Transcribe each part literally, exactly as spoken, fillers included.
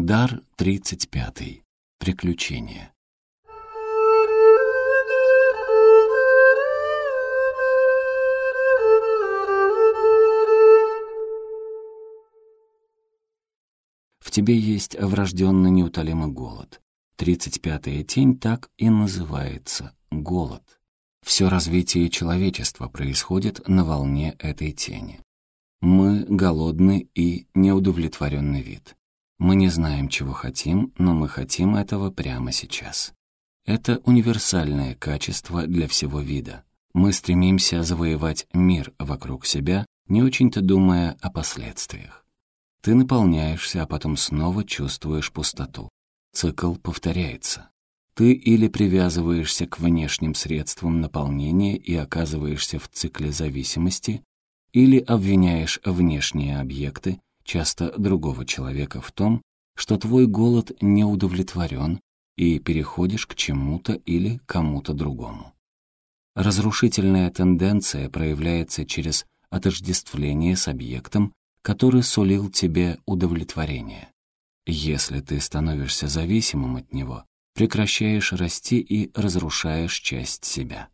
Дар тридцать пятый. Приключения. В тебе есть врожденный неутолимый голод. Тридцать пятая тень так и называется — голод. Все развитие человечества происходит на волне этой тени. Мы голодный и неудовлетворенный вид. Мы не знаем, чего хотим, но мы хотим этого прямо сейчас. Это универсальное качество для всего вида. Мы стремимся завоевать мир вокруг себя, не очень-то думая о последствиях. Ты наполняешься, а потом снова чувствуешь пустоту. Цикл повторяется. Ты или привязываешься к внешним средствам наполнения и оказываешься в цикле зависимости, или обвиняешь внешние объекты, часто другого человека, в том, что твой голод не удовлетворен, и переходишь к чему-то или кому-то другому. Разрушительная тенденция проявляется через отождествление с объектом, который сулил тебе удовлетворение. Если ты становишься зависимым от него, прекращаешь расти и разрушаешь часть себя.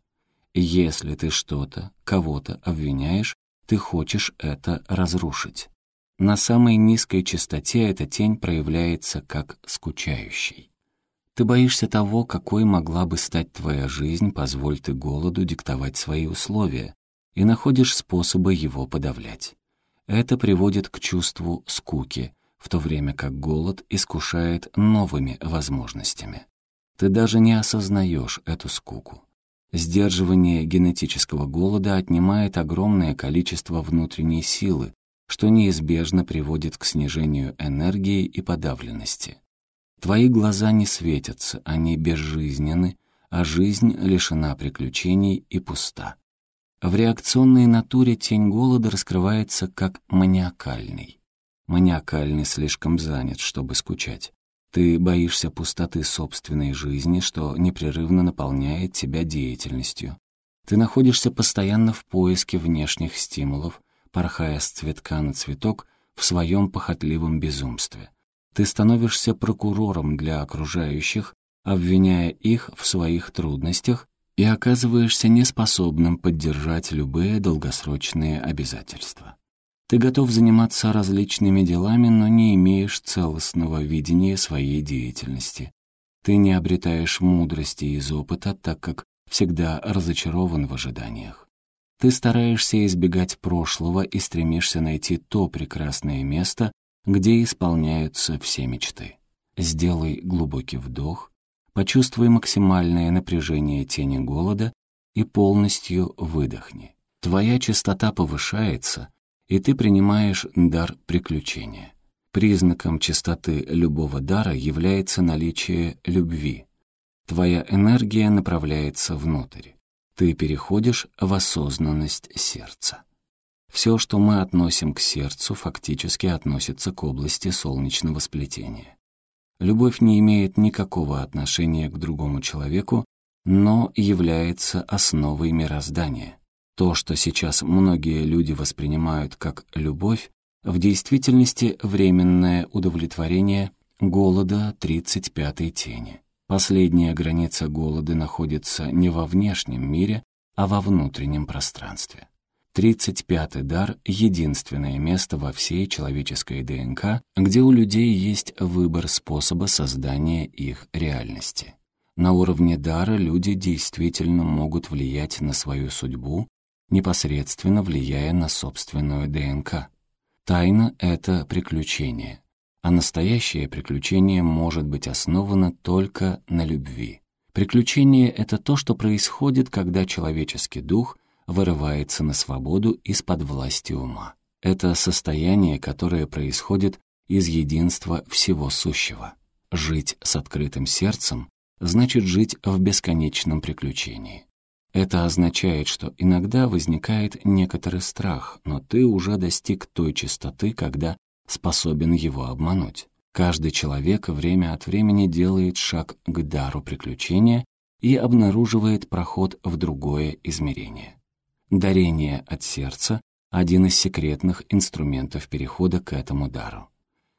Если ты что-то, кого-то обвиняешь, ты хочешь это разрушить. На самой низкой частоте эта тень проявляется как скучающий. Ты боишься того, какой могла бы стать твоя жизнь, позволь ты голоду диктовать свои условия, и находишь способы его подавлять. Это приводит к чувству скуки, в то время как голод искушает новыми возможностями. Ты даже не осознаешь эту скуку. Сдерживание генетического голода отнимает огромное количество внутренней силы, что неизбежно приводит к снижению энергии и подавленности. Твои глаза не светятся, они безжизненны, а жизнь лишена приключений и пуста. В реакционной натуре тень голода раскрывается как маниакальный. Маниакальный слишком занят, чтобы скучать. Ты боишься пустоты собственной жизни, что непрерывно наполняет тебя деятельностью. Ты находишься постоянно в поиске внешних стимулов, порхая с цветка на цветок в своем похотливом безумстве. Ты становишься прокурором для окружающих, обвиняя их в своих трудностях, и оказываешься неспособным поддержать любые долгосрочные обязательства. Ты готов заниматься различными делами, но не имеешь целостного видения своей деятельности. Ты не обретаешь мудрости из опыта, так как всегда разочарован в ожиданиях. Ты стараешься избегать прошлого и стремишься найти то прекрасное место, где исполняются все мечты. Сделай глубокий вдох, почувствуй максимальное напряжение тени голода и полностью выдохни. Твоя частота повышается, и ты принимаешь дар приключения. Признаком чистоты любого дара является наличие любви. Твоя энергия направляется внутрь. Ты переходишь в осознанность сердца. Все, что мы относим к сердцу, фактически относится к области солнечного сплетения. Любовь не имеет никакого отношения к другому человеку, но является основой мироздания. То, что сейчас многие люди воспринимают как любовь, в действительности временное удовлетворение голода тридцать пятой тени. Последняя граница голода находится не во внешнем мире, а во внутреннем пространстве. тридцать пятый дар — единственное место во всей человеческой ДНК, где у людей есть выбор способа создания их реальности. На уровне дара люди действительно могут влиять на свою судьбу, непосредственно влияя на собственную ДНК. Тайна — это приключение, а настоящее приключение может быть основано только на любви. Приключение — это то, что происходит, когда человеческий дух вырывается на свободу из-под власти ума. Это состояние, которое происходит из единства всего сущего. Жить с открытым сердцем значит жить в бесконечном приключении. Это означает, что иногда возникает некоторый страх, но ты уже достиг той частоты, когда способен его обмануть. Каждый человек время от времени делает шаг к дару приключения и обнаруживает проход в другое измерение. Дарение от сердца — один из секретных инструментов перехода к этому дару.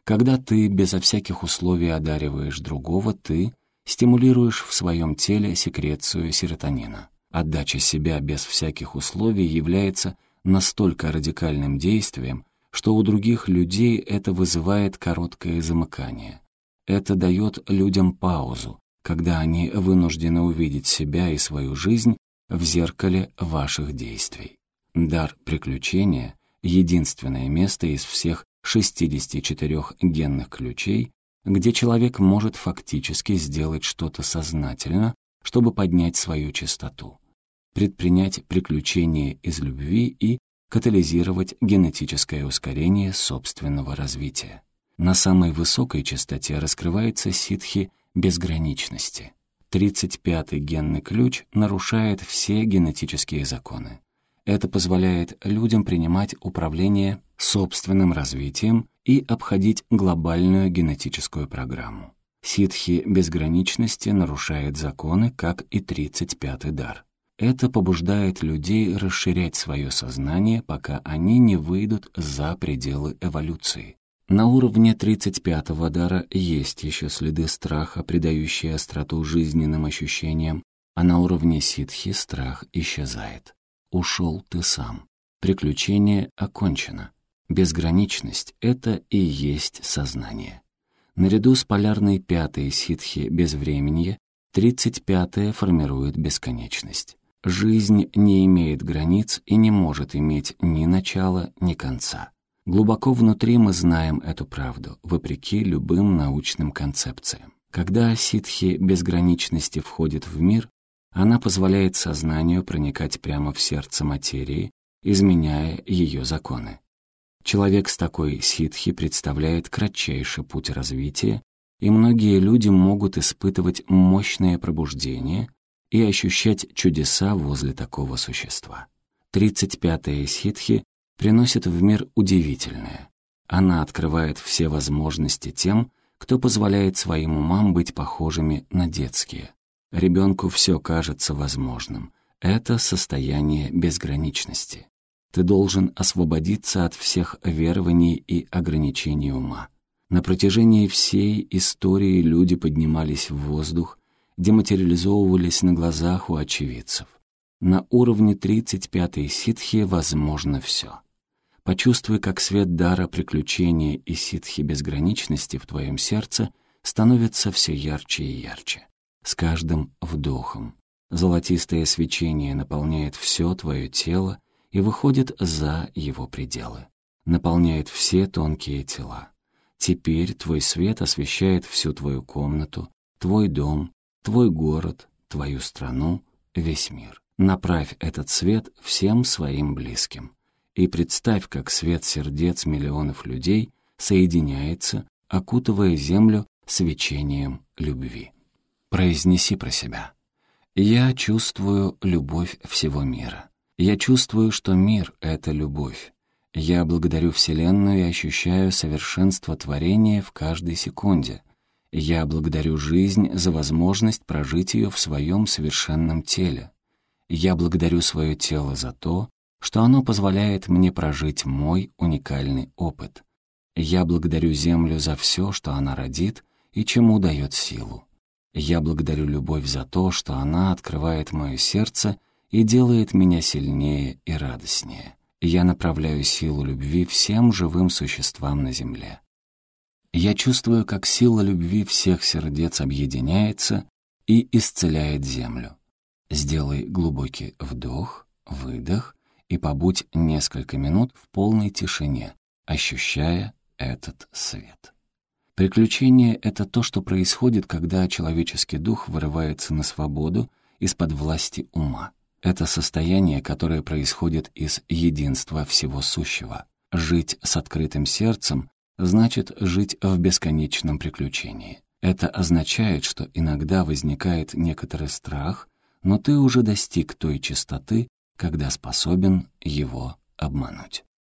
Когда ты безо всяких условий одариваешь другого, ты стимулируешь в своем теле секрецию серотонина. Отдача себя без всяких условий является настолько радикальным действием, что у других людей это вызывает короткое замыкание. Это дает людям паузу, когда они вынуждены увидеть себя и свою жизнь в зеркале ваших действий. Дар приключения — единственное место из всех шестидесяти четырёх генных ключей, где человек может фактически сделать что-то сознательно, чтобы поднять свою частоту, предпринять приключения из любви и катализировать генетическое ускорение собственного развития. На самой высокой частоте раскрывается ситхи безграничности. тридцать пятый генный ключ нарушает все генетические законы. Это позволяет людям принимать управление собственным развитием и обходить глобальную генетическую программу. Ситхи безграничности нарушает законы, как и тридцать пятый дар. Это побуждает людей расширять свое сознание, пока они не выйдут за пределы эволюции. На уровне тридцать пятого дара есть еще следы страха, придающие остроту жизненным ощущениям, а на уровне ситхи страх исчезает. Ушел ты сам. Приключение окончено. Безграничность — это и есть сознание. Наряду с полярной пятой ситхи безвременья, тридцать пятая формирует бесконечность. Жизнь не имеет границ и не может иметь ни начала, ни конца. Глубоко внутри мы знаем эту правду, вопреки любым научным концепциям. Когда ситхи безграничности входит в мир, она позволяет сознанию проникать прямо в сердце материи, изменяя ее законы. Человек с такой ситхи представляет кратчайший путь развития, и многие люди могут испытывать мощное пробуждение и ощущать чудеса возле такого существа. тридцать пятая ситхи приносит в мир удивительное. Она открывает все возможности тем, кто позволяет своим умам быть похожими на детские. Ребенку все кажется возможным. Это состояние безграничности. Ты должен освободиться от всех верований и ограничений ума. На протяжении всей истории люди поднимались в воздух, дематериализовывались на глазах у очевидцев. На уровне тридцать пятой ситхи возможно все. Почувствуй, как свет дара приключения и ситхи безграничности в твоем сердце становится все ярче и ярче. С каждым вдохом золотистое свечение наполняет все твое тело и выходит за его пределы, наполняет все тонкие тела. Теперь твой свет освещает всю твою комнату, твой дом, твой город, твою страну, весь мир. Направь этот свет всем своим близким. И представь, как свет сердец миллионов людей соединяется, окутывая землю свечением любви. Произнеси про себя. Я чувствую любовь всего мира. Я чувствую, что мир — это любовь. Я благодарю Вселенную и ощущаю совершенство творения в каждой секунде. Я благодарю жизнь за возможность прожить ее в своем совершенном теле. Я благодарю свое тело за то, что оно позволяет мне прожить мой уникальный опыт. Я благодарю Землю за все, что она родит и чему дает силу. Я благодарю любовь за то, что она открывает мое сердце и делает меня сильнее и радостнее. Я направляю силу любви всем живым существам на Земле. Я чувствую, как сила любви всех сердец объединяется и исцеляет Землю. Сделай глубокий вдох, выдох и побудь несколько минут в полной тишине, ощущая этот свет. Приключение — это то, что происходит, когда человеческий дух вырывается на свободу из-под власти ума. Это состояние, которое происходит из единства всего сущего. Жить с открытым сердцем значит жить в бесконечном приключении. Это означает, что иногда возникает некоторый страх, но ты уже достиг той чистоты, когда способен его обмануть.